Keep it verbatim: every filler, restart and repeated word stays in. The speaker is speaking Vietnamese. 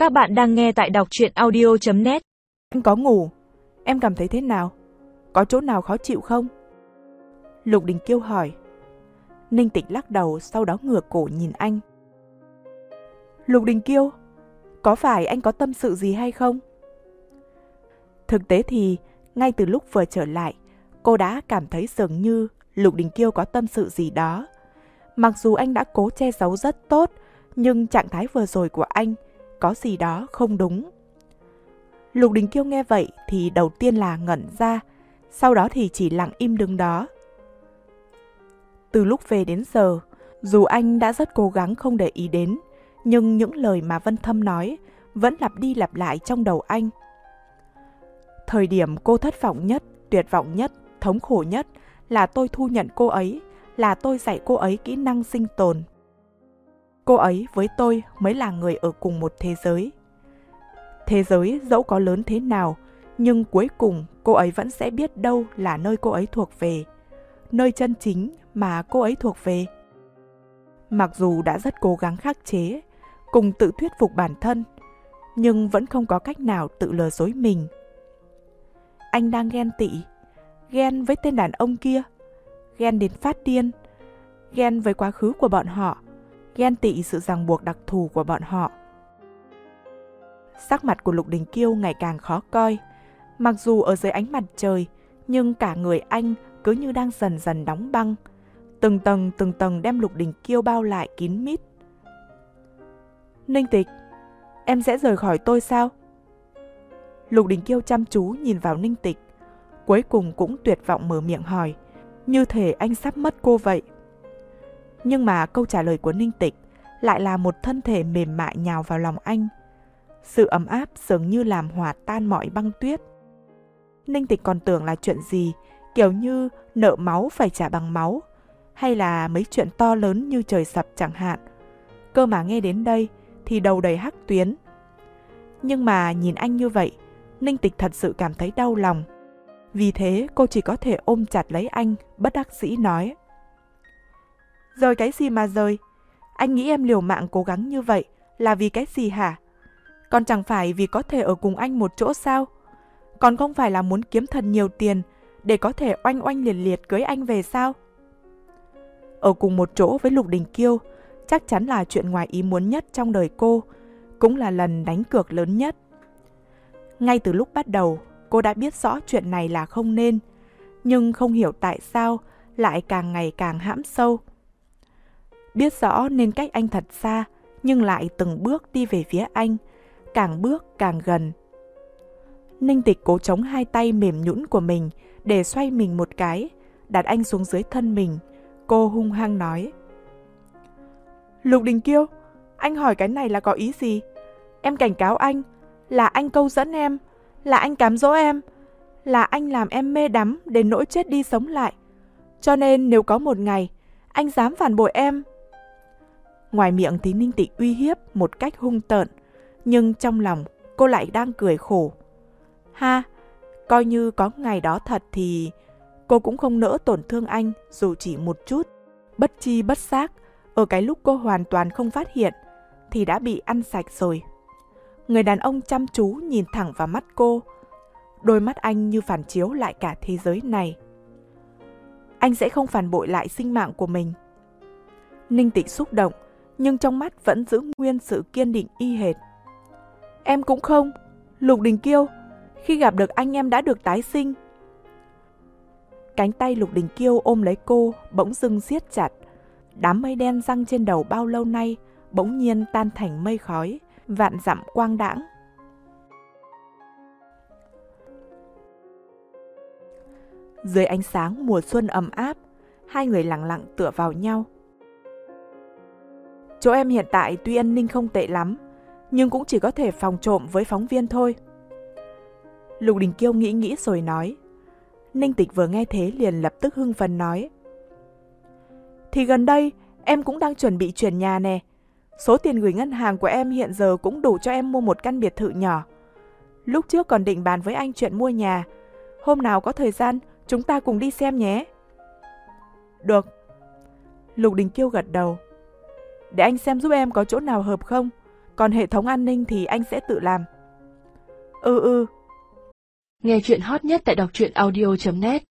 Các bạn đang nghe tại đọc truyện audio chấm net. Anh có ngủ, em cảm thấy thế nào? Có chỗ nào khó chịu không? Lục Đình Kiêu hỏi. Ninh Tịch lắc đầu, sau đó ngửa cổ nhìn anh. Lục Đình Kiêu, có phải anh có tâm sự gì hay không? Thực tế thì, ngay từ lúc vừa trở lại, cô đã cảm thấy dường như Lục Đình Kiêu có tâm sự gì đó. Mặc dù anh đã cố che giấu rất tốt, nhưng trạng thái vừa rồi của anh có gì đó không đúng. Lục Đình Kiêu nghe vậy thì đầu tiên là ngẩn ra, sau đó thì chỉ lặng im đứng đó. Từ lúc về đến giờ, dù anh đã rất cố gắng không để ý đến, nhưng những lời mà Vân Thâm nói vẫn lặp đi lặp lại trong đầu anh. Thời điểm cô thất vọng nhất, tuyệt vọng nhất, thống khổ nhất là tôi thu nhận cô ấy, là tôi dạy cô ấy kỹ năng sinh tồn. Cô ấy với tôi mới là người ở cùng một thế giới. Thế giới dẫu có lớn thế nào, nhưng cuối cùng cô ấy vẫn sẽ biết đâu là nơi cô ấy thuộc về, nơi chân chính mà cô ấy thuộc về. Mặc dù đã rất cố gắng khắc chế, cùng tự thuyết phục bản thân, nhưng vẫn không có cách nào tự lừa dối mình. Anh đang ghen tị, ghen với tên đàn ông kia, ghen đến phát điên, ghen với quá khứ của bọn họ, ghen tị sự ràng buộc đặc thù của bọn họ. Sắc mặt của Lục Đình Kiêu ngày càng khó coi. Mặc dù ở dưới ánh mặt trời, nhưng cả người anh cứ như đang dần dần đóng băng. Từng tầng từng tầng đem Lục Đình Kiêu bao lại kín mít. Ninh Tịch, em sẽ rời khỏi tôi sao? Lục Đình Kiêu chăm chú nhìn vào Ninh Tịch, cuối cùng cũng tuyệt vọng mở miệng hỏi, như thể anh sắp mất cô vậy. Nhưng mà câu trả lời của Ninh Tịch lại là một thân thể mềm mại nhào vào lòng anh. Sự ấm áp dường như làm hòa tan mọi băng tuyết. Ninh Tịch còn tưởng là chuyện gì, kiểu như nợ máu phải trả bằng máu, hay là mấy chuyện to lớn như trời sập chẳng hạn. Cơ mà nghe đến đây thì đầu đầy hắc tuyến. Nhưng mà nhìn anh như vậy, Ninh Tịch thật sự cảm thấy đau lòng. Vì thế cô chỉ có thể ôm chặt lấy anh, bất đắc dĩ nói. Rời cái gì mà rời? Anh nghĩ em liều mạng cố gắng như vậy là vì cái gì hả? Còn chẳng phải vì có thể ở cùng anh một chỗ sao? Còn không phải là muốn kiếm thật nhiều tiền để có thể oanh oanh liệt liệt cưới anh về sao? Ở cùng một chỗ với Lục Đình Kiêu chắc chắn là chuyện ngoài ý muốn nhất trong đời cô, cũng là lần đánh cược lớn nhất. Ngay từ lúc bắt đầu, cô đã biết rõ chuyện này là không nên, nhưng không hiểu tại sao lại càng ngày càng hãm sâu. Biết rõ nên cách anh thật xa, nhưng lại từng bước đi về phía anh, càng bước càng gần. Ninh Tịch cố chống hai tay mềm nhũn của mình để xoay mình một cái, đặt anh xuống dưới thân mình. Cô hung hăng nói. Lục Đình Kiêu, anh hỏi cái này là có ý gì? Em cảnh cáo anh, là anh câu dẫn em, là anh cám dỗ em, là anh làm em mê đắm đến nỗi chết đi sống lại. Cho nên nếu có một ngày anh dám phản bội em. Ngoài miệng thì Ninh Tịch uy hiếp một cách hung tợn, nhưng trong lòng cô lại đang cười khổ. Ha, coi như có ngày đó thật thì cô cũng không nỡ tổn thương anh dù chỉ một chút. Bất chi bất giác, ở cái lúc cô hoàn toàn không phát hiện thì đã bị ăn sạch rồi. Người đàn ông chăm chú nhìn thẳng vào mắt cô. Đôi mắt anh như phản chiếu lại cả thế giới này. Anh sẽ không phản bội lại sinh mạng của mình. Ninh Tịch xúc động, nhưng trong mắt vẫn giữ nguyên sự kiên định y hệt. Em cũng không, Lục Đình Kiêu, khi gặp được anh em đã được tái sinh. Cánh tay Lục Đình Kiêu ôm lấy cô, bỗng dưng siết chặt. Đám mây đen giăng trên đầu bao lâu nay bỗng nhiên tan thành mây khói, vạn dặm quang đãng. Dưới ánh sáng mùa xuân ấm áp, hai người lặng lặng tựa vào nhau. Chỗ em hiện tại tuy an ninh không tệ lắm, nhưng cũng chỉ có thể phòng trộm với phóng viên thôi. Lục Đình Kiêu nghĩ nghĩ rồi nói. Ninh Tịch vừa nghe thế liền lập tức hưng phấn nói. Thì gần đây em cũng đang chuẩn bị chuyển nhà nè. Số tiền gửi ngân hàng của em hiện giờ cũng đủ cho em mua một căn biệt thự nhỏ. Lúc trước còn định bàn với anh chuyện mua nhà. Hôm nào có thời gian chúng ta cùng đi xem nhé. Được. Lục Đình Kiêu gật đầu. Để anh xem giúp em có chỗ nào hợp không. Còn hệ thống an ninh thì anh sẽ tự làm. Ừ ừ. Nghe chuyện hot nhất tại đọc truyện audio chấm net